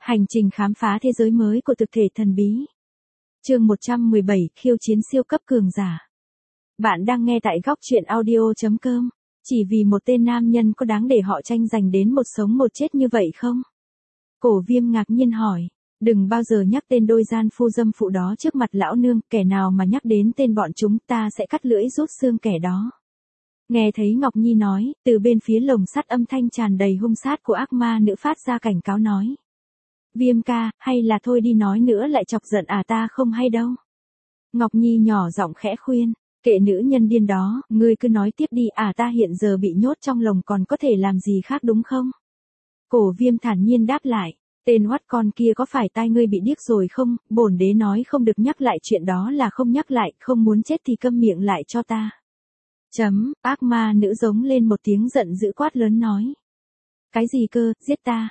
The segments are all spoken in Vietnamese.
Hành trình khám phá thế giới mới của thực thể thần bí. Chương 117, khiêu chiến siêu cấp cường giả. Bạn đang nghe tại góc truyện audio.com. Chỉ vì một tên nam nhân có đáng để họ tranh giành đến một sống một chết như vậy không? Cổ Viêm ngạc nhiên hỏi. Đừng bao giờ nhắc tên đôi gian phu dâm phụ đó trước mặt lão nương, kẻ nào mà nhắc đến tên bọn chúng ta sẽ cắt lưỡi rút xương kẻ đó. Nghe thấy Ngọc Nhi nói, từ bên phía lồng sắt âm thanh tràn đầy hung sát của ác ma nữ phát ra cảnh cáo nói. Viêm ca, hay là thôi đi, nói nữa lại chọc giận ta không hay đâu. Ngọc Nhi nhỏ giọng khẽ khuyên, kệ nữ nhân điên đó, ngươi cứ nói tiếp đi, ta hiện giờ bị nhốt trong lồng còn có thể làm gì khác đúng không? Cổ Viêm thản nhiên đáp lại, tên oắt con kia có phải tai ngươi bị điếc rồi không, bổn đế nói không được nhắc lại chuyện đó là không nhắc lại, không muốn chết thì câm miệng lại cho ta. Ác ma nữ giống lên một tiếng giận dữ quát lớn nói. Cái gì cơ, giết ta?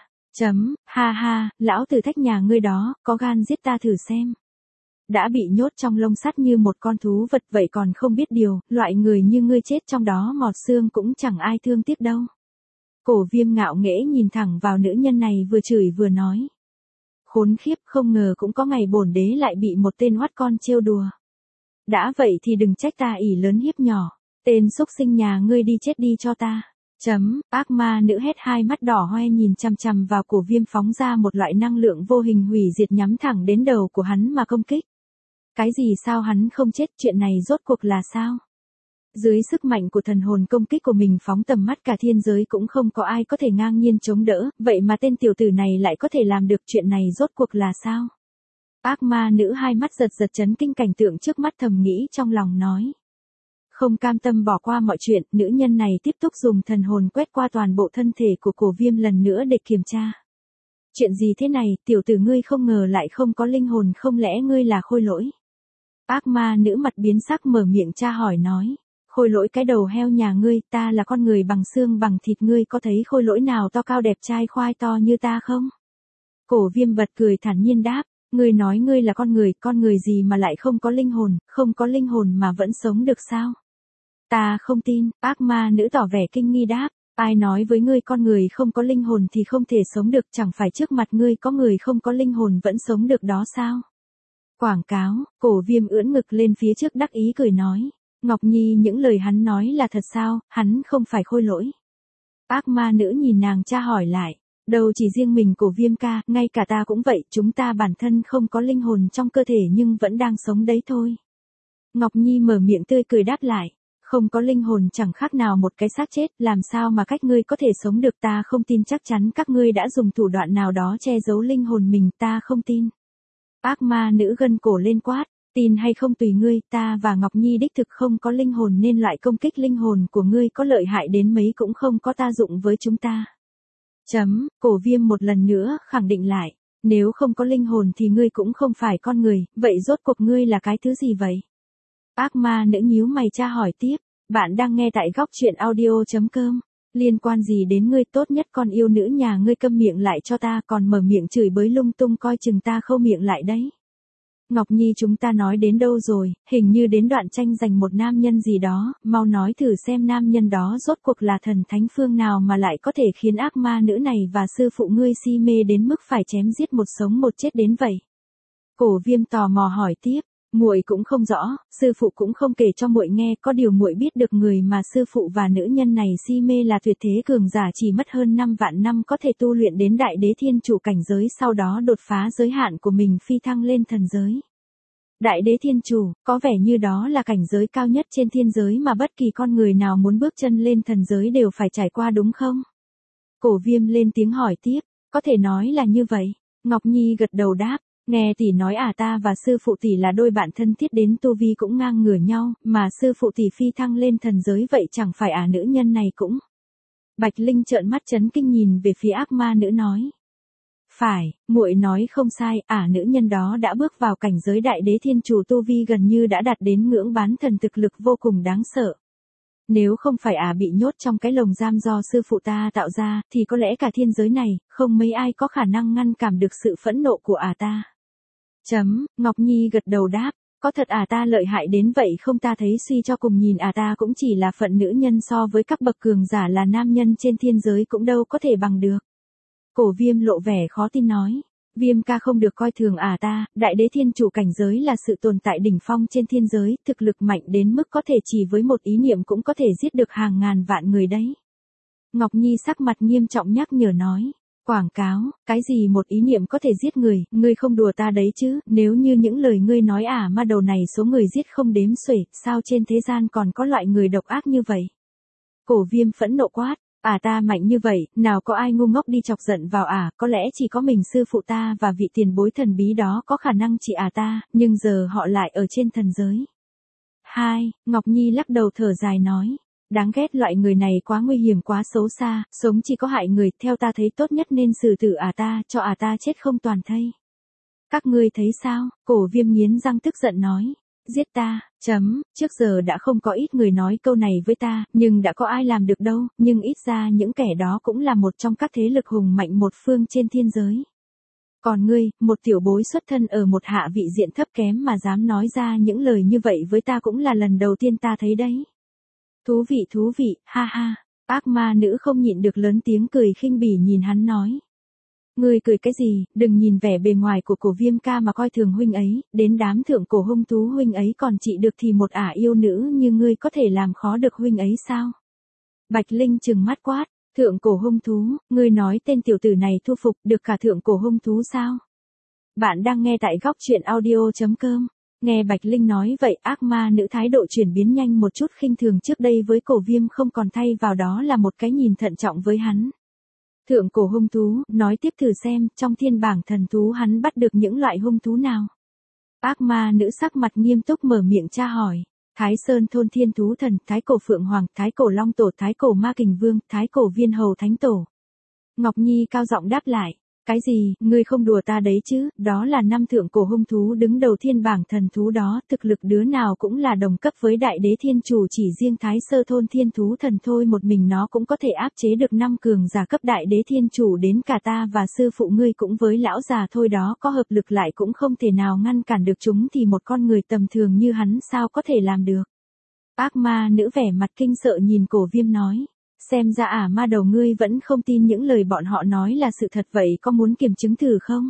Ha ha, lão tử thách nhà ngươi đó, có gan giết ta thử xem. Đã bị nhốt trong lông sắt như một con thú vật vậy còn không biết điều, loại người như ngươi chết trong đó mọt xương cũng chẳng ai thương tiếc đâu. Cổ Viêm ngạo nghễ nhìn thẳng vào nữ nhân này vừa chửi vừa nói. Khốn khiếp, không ngờ cũng có ngày bổn đế lại bị một tên oắt con trêu đùa. Đã vậy thì đừng trách ta ỷ lớn hiếp nhỏ, tên xúc sinh nhà ngươi đi chết đi cho ta. Ác ma nữ hét, hai mắt đỏ hoe nhìn chằm chằm vào Cổ Viêm, phóng ra một loại năng lượng vô hình hủy diệt nhắm thẳng đến đầu của hắn mà công kích. Cái gì, sao hắn không chết, chuyện này rốt cuộc là sao? Dưới sức mạnh của thần hồn công kích của mình phóng tầm mắt cả thiên giới cũng không có ai có thể ngang nhiên chống đỡ, vậy mà tên tiểu tử này lại có thể làm được, chuyện này rốt cuộc là sao? Ác ma nữ hai mắt giật giật chấn kinh cảnh tượng trước mắt, thầm nghĩ trong lòng nói. Không cam tâm bỏ qua mọi chuyện, nữ nhân này tiếp tục dùng thần hồn quét qua toàn bộ thân thể của Cổ Viêm lần nữa để kiểm tra. Chuyện gì thế này, tiểu tử ngươi không ngờ lại không có linh hồn, không lẽ ngươi là khôi lỗi? Ác ma nữ mặt biến sắc mở miệng tra hỏi nói. Khôi lỗi cái đầu heo nhà ngươi, ta là con người bằng xương bằng thịt, ngươi có thấy khôi lỗi nào to cao đẹp trai khoai to như ta không? Cổ Viêm bật cười thản nhiên đáp. Ngươi nói ngươi là con người gì mà lại không có linh hồn mà vẫn sống được sao? Ta không tin, ác ma nữ tỏ vẻ kinh nghi đáp. Ai nói với ngươi con người không có linh hồn thì không thể sống được, chẳng phải trước mặt ngươi có người không có linh hồn vẫn sống được đó sao? Quảng cáo, Cổ Viêm ưỡn ngực lên phía trước đắc ý cười nói. Ngọc Nhi, những lời hắn nói là thật sao, hắn không phải khôi lỗi? Ác ma nữ nhìn nàng tra hỏi lại. Đâu chỉ riêng mình Cổ Viêm ca, ngay cả ta cũng vậy, chúng ta bản thân không có linh hồn trong cơ thể nhưng vẫn đang sống đấy thôi. Ngọc Nhi mở miệng tươi cười đáp lại. Không có linh hồn chẳng khác nào một cái xác chết, làm sao mà các ngươi có thể sống được, ta không tin, chắc chắn các ngươi đã dùng thủ đoạn nào đó che giấu linh hồn mình, ta không tin. Ác ma nữ gân cổ lên quát, tin hay không tùy ngươi, ta và Ngọc Nhi đích thực không có linh hồn nên loại công kích linh hồn của ngươi có lợi hại đến mấy cũng không có tác dụng với chúng ta. Cổ Viêm một lần nữa khẳng định lại, nếu không có linh hồn thì ngươi cũng không phải con người, vậy rốt cuộc ngươi là cái thứ gì vậy? Ác ma nữ nhíu mày tra hỏi tiếp, bạn đang nghe tại góc truyện audio.com, liên quan gì đến ngươi, tốt nhất con yêu nữ nhà ngươi câm miệng lại cho ta, còn mở miệng chửi bới lung tung coi chừng ta khâu miệng lại đấy. Ngọc Nhi, chúng ta nói đến đâu rồi, hình như đến đoạn tranh giành một nam nhân gì đó, mau nói thử xem nam nhân đó rốt cuộc là thần thánh phương nào mà lại có thể khiến ác ma nữ này và sư phụ ngươi si mê đến mức phải chém giết một sống một chết đến vậy. Cổ Viêm tò mò hỏi tiếp. Muội cũng không rõ, sư phụ cũng không kể cho muội nghe, có điều muội biết được người mà sư phụ và nữ nhân này si mê là tuyệt thế cường giả chỉ mất hơn 5 vạn năm có thể tu luyện đến đại đế thiên chủ cảnh giới, sau đó đột phá giới hạn của mình phi thăng lên thần giới. Đại đế thiên chủ, có vẻ như đó là cảnh giới cao nhất trên thiên giới mà bất kỳ con người nào muốn bước chân lên thần giới đều phải trải qua đúng không? Cổ Viêm lên tiếng hỏi tiếp, có thể nói là như vậy. Ngọc Nhi gật đầu đáp. Nghe tỷ nói ta và sư phụ tỷ là đôi bạn thân thiết đến tu vi cũng ngang ngửa nhau, mà sư phụ tỷ phi thăng lên thần giới vậy chẳng phải nữ nhân này cũng. Bạch Linh trợn mắt chấn kinh nhìn về phía ác ma nữ nói. Phải, muội nói không sai, nữ nhân đó đã bước vào cảnh giới đại đế thiên chủ, tu vi gần như đã đạt đến ngưỡng bán thần, thực lực vô cùng đáng sợ. Nếu không phải bị nhốt trong cái lồng giam do sư phụ ta tạo ra, thì có lẽ cả thiên giới này, không mấy ai có khả năng ngăn cản được sự phẫn nộ của ta. Ngọc Nhi gật đầu đáp, có thật ta lợi hại đến vậy không, ta thấy suy cho cùng nhìn ta cũng chỉ là phận nữ nhân, so với các bậc cường giả là nam nhân trên thiên giới cũng đâu có thể bằng được. Cổ Viêm lộ vẻ khó tin nói, Viêm ca không được coi thường ta, đại đế thiên chủ cảnh giới là sự tồn tại đỉnh phong trên thiên giới, thực lực mạnh đến mức có thể chỉ với một ý niệm cũng có thể giết được hàng ngàn vạn người đấy. Ngọc Nhi sắc mặt nghiêm trọng nhắc nhở nói. Quảng cáo, cái gì một ý niệm có thể giết người, ngươi không đùa ta đấy chứ, nếu như những lời ngươi nói ma đầu này số người giết không đếm xuể, sao trên thế gian còn có loại người độc ác như vậy? Cổ Viêm phẫn nộ quát, ta mạnh như vậy, nào có ai ngu ngốc đi chọc giận vào có lẽ chỉ có mình sư phụ ta và vị tiền bối thần bí đó có khả năng trị ta, nhưng giờ họ lại ở trên thần giới. Ngọc Nhi lắc đầu thở dài nói. Đáng ghét, loại người này quá nguy hiểm, quá xấu xa, sống chỉ có hại người, theo ta thấy tốt nhất nên xử tử ta, cho ta chết không toàn thây. Các ngươi thấy sao? Cổ Viêm nghiến răng tức giận nói. Giết ta, trước giờ đã không có ít người nói câu này với ta, nhưng đã có ai làm được đâu, nhưng ít ra những kẻ đó cũng là một trong các thế lực hùng mạnh một phương trên thiên giới. Còn ngươi, một tiểu bối xuất thân ở một hạ vị diện thấp kém mà dám nói ra những lời như vậy với ta cũng là lần đầu tiên ta thấy đấy. Thú vị, ha ha. Ác ma nữ không nhịn được lớn tiếng cười khinh bỉ nhìn hắn nói. Ngươi cười cái gì, đừng nhìn vẻ bề ngoài của cổ Viêm ca mà coi thường huynh ấy, đến đám thượng cổ hung thú huynh ấy còn trị được thì một yêu nữ như ngươi có thể làm khó được huynh ấy sao? Bạch Linh trừng mắt quát, thượng cổ hung thú, ngươi nói tên tiểu tử này thu phục được cả thượng cổ hung thú sao? Bạn đang nghe tại góc truyện audio.com. Nghe Bạch Linh nói vậy, ác ma nữ thái độ chuyển biến nhanh một chút, khinh thường trước đây với cổ Viêm không còn thay vào đó là một cái nhìn thận trọng với hắn. Thượng cổ hung thú, nói tiếp thử xem, trong thiên bảng thần thú hắn bắt được những loại hung thú nào? Ác ma nữ sắc mặt nghiêm túc mở miệng tra hỏi. Thái Sơn thôn thiên thú thần, thái cổ phượng hoàng, thái cổ long tổ, thái cổ ma kình vương, thái cổ viên hầu thánh tổ. Ngọc Nhi cao giọng đáp lại. Cái gì, ngươi không đùa ta đấy chứ, đó là 5 thượng cổ hung thú đứng đầu thiên bảng thần thú đó, thực lực đứa nào cũng là đồng cấp với đại đế thiên chủ, chỉ riêng Thái Sơ thôn thiên thú thần thôi một mình nó cũng có thể áp chế được 5 cường giả cấp đại đế thiên chủ, đến cả ta và sư phụ ngươi cũng với lão già thôi đó có hợp lực lại cũng không thể nào ngăn cản được chúng, thì một con người tầm thường như hắn sao có thể làm được. Ác ma nữ vẻ mặt kinh sợ nhìn cổ Viêm nói. Xem ra ma đầu ngươi vẫn không tin những lời bọn họ nói là sự thật, vậy có muốn kiểm chứng thử không?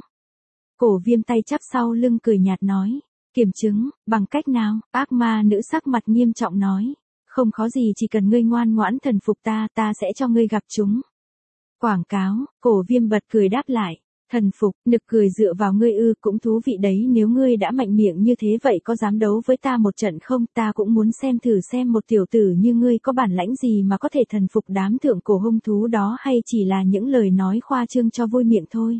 Cổ Viêm tay chắp sau lưng cười nhạt nói. Kiểm chứng, bằng cách nào? Ác ma nữ sắc mặt nghiêm trọng nói. Không khó gì, chỉ cần ngươi ngoan ngoãn thần phục ta sẽ cho ngươi gặp chúng. Quảng cáo, cổ Viêm bật cười đáp lại. Thần phục, nực cười, dựa vào ngươi cũng thú vị đấy, nếu ngươi đã mạnh miệng như thế vậy có dám đấu với ta một trận không? Ta cũng muốn xem thử xem một tiểu tử như ngươi có bản lãnh gì mà có thể thần phục đám thượng cổ hung thú đó, hay chỉ là những lời nói khoa trương cho vui miệng thôi.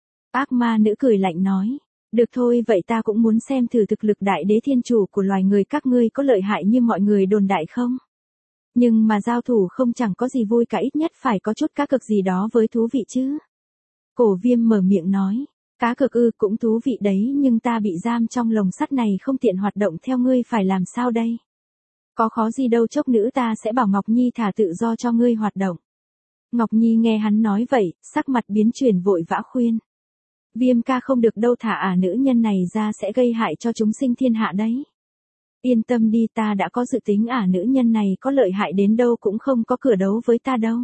Ác ma nữ cười lạnh nói. Được thôi, vậy ta cũng muốn xem thử thực lực đại đế thiên chủ của loài người các ngươi có lợi hại như mọi người đồn đại không? Nhưng mà giao thủ không chẳng có gì vui cả, ít nhất phải có chút cá cược gì đó với thú vị chứ. Cổ Viêm mở miệng nói. Cá cược cũng thú vị đấy, nhưng ta bị giam trong lồng sắt này không tiện hoạt động, theo ngươi phải làm sao đây? Có khó gì đâu, chốc nữa ta sẽ bảo Ngọc Nhi thả tự do cho ngươi hoạt động. Ngọc Nhi nghe hắn nói vậy, sắc mặt biến chuyển vội vã khuyên. Viêm ca không được đâu, thả nữ nhân này ra sẽ gây hại cho chúng sinh thiên hạ đấy. Yên tâm đi, ta đã có dự tính, nữ nhân này có lợi hại đến đâu cũng không có cửa đấu với ta đâu.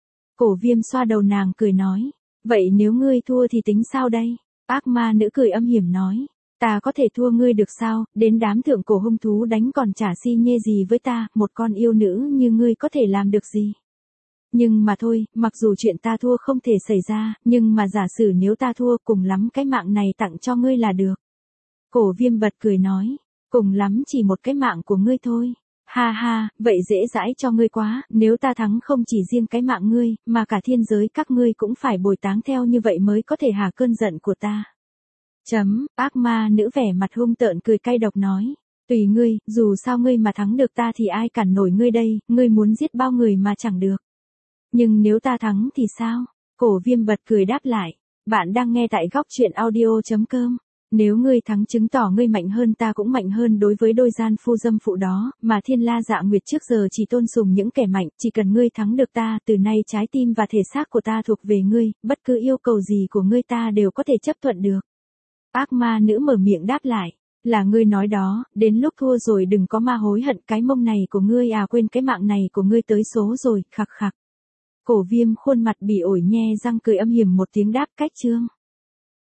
Cổ Viêm xoa đầu nàng cười nói. Vậy nếu ngươi thua thì tính sao đây? Ác ma nữ cười âm hiểm nói. Ta có thể thua ngươi được sao, đến đám thượng cổ hung thú đánh còn chả si nhê gì với ta, một con yêu nữ như ngươi có thể làm được gì? Nhưng mà thôi, mặc dù chuyện ta thua không thể xảy ra, nhưng mà giả sử nếu ta thua, cùng lắm cái mạng này tặng cho ngươi là được. Cổ Viêm bật cười nói. Cùng lắm chỉ một cái mạng của ngươi thôi. Ha ha, vậy dễ dãi cho ngươi quá, nếu ta thắng không chỉ riêng cái mạng ngươi, mà cả thiên giới các ngươi cũng phải bồi táng theo, như vậy mới có thể hạ cơn giận của ta. Ác ma nữ vẻ mặt hung tợn cười cay độc nói. Tùy ngươi, dù sao ngươi mà thắng được ta thì ai cản nổi ngươi đây, ngươi muốn giết bao người mà chẳng được. Nhưng nếu ta thắng thì sao? Cổ Viêm bật cười đáp lại. Bạn đang nghe tại góc truyện audio.com. Nếu ngươi thắng chứng tỏ ngươi mạnh hơn, ta cũng mạnh hơn. Đối với đôi gian phu dâm phụ đó, mà Thiên La Dạ Nguyệt trước giờ chỉ tôn sùng những kẻ mạnh, chỉ cần ngươi thắng được ta, từ nay trái tim và thể xác của ta thuộc về ngươi, bất cứ yêu cầu gì của ngươi ta đều có thể chấp thuận được. Ác ma nữ mở miệng đáp lại. Là ngươi nói đó, đến lúc thua rồi đừng có mà hối hận, cái mông này của ngươi quên cái mạng này của ngươi tới số rồi, khặc khặc. Cổ Viêm khuôn mặt bỉ ổi nhe răng cười âm hiểm một tiếng đáp cách chương.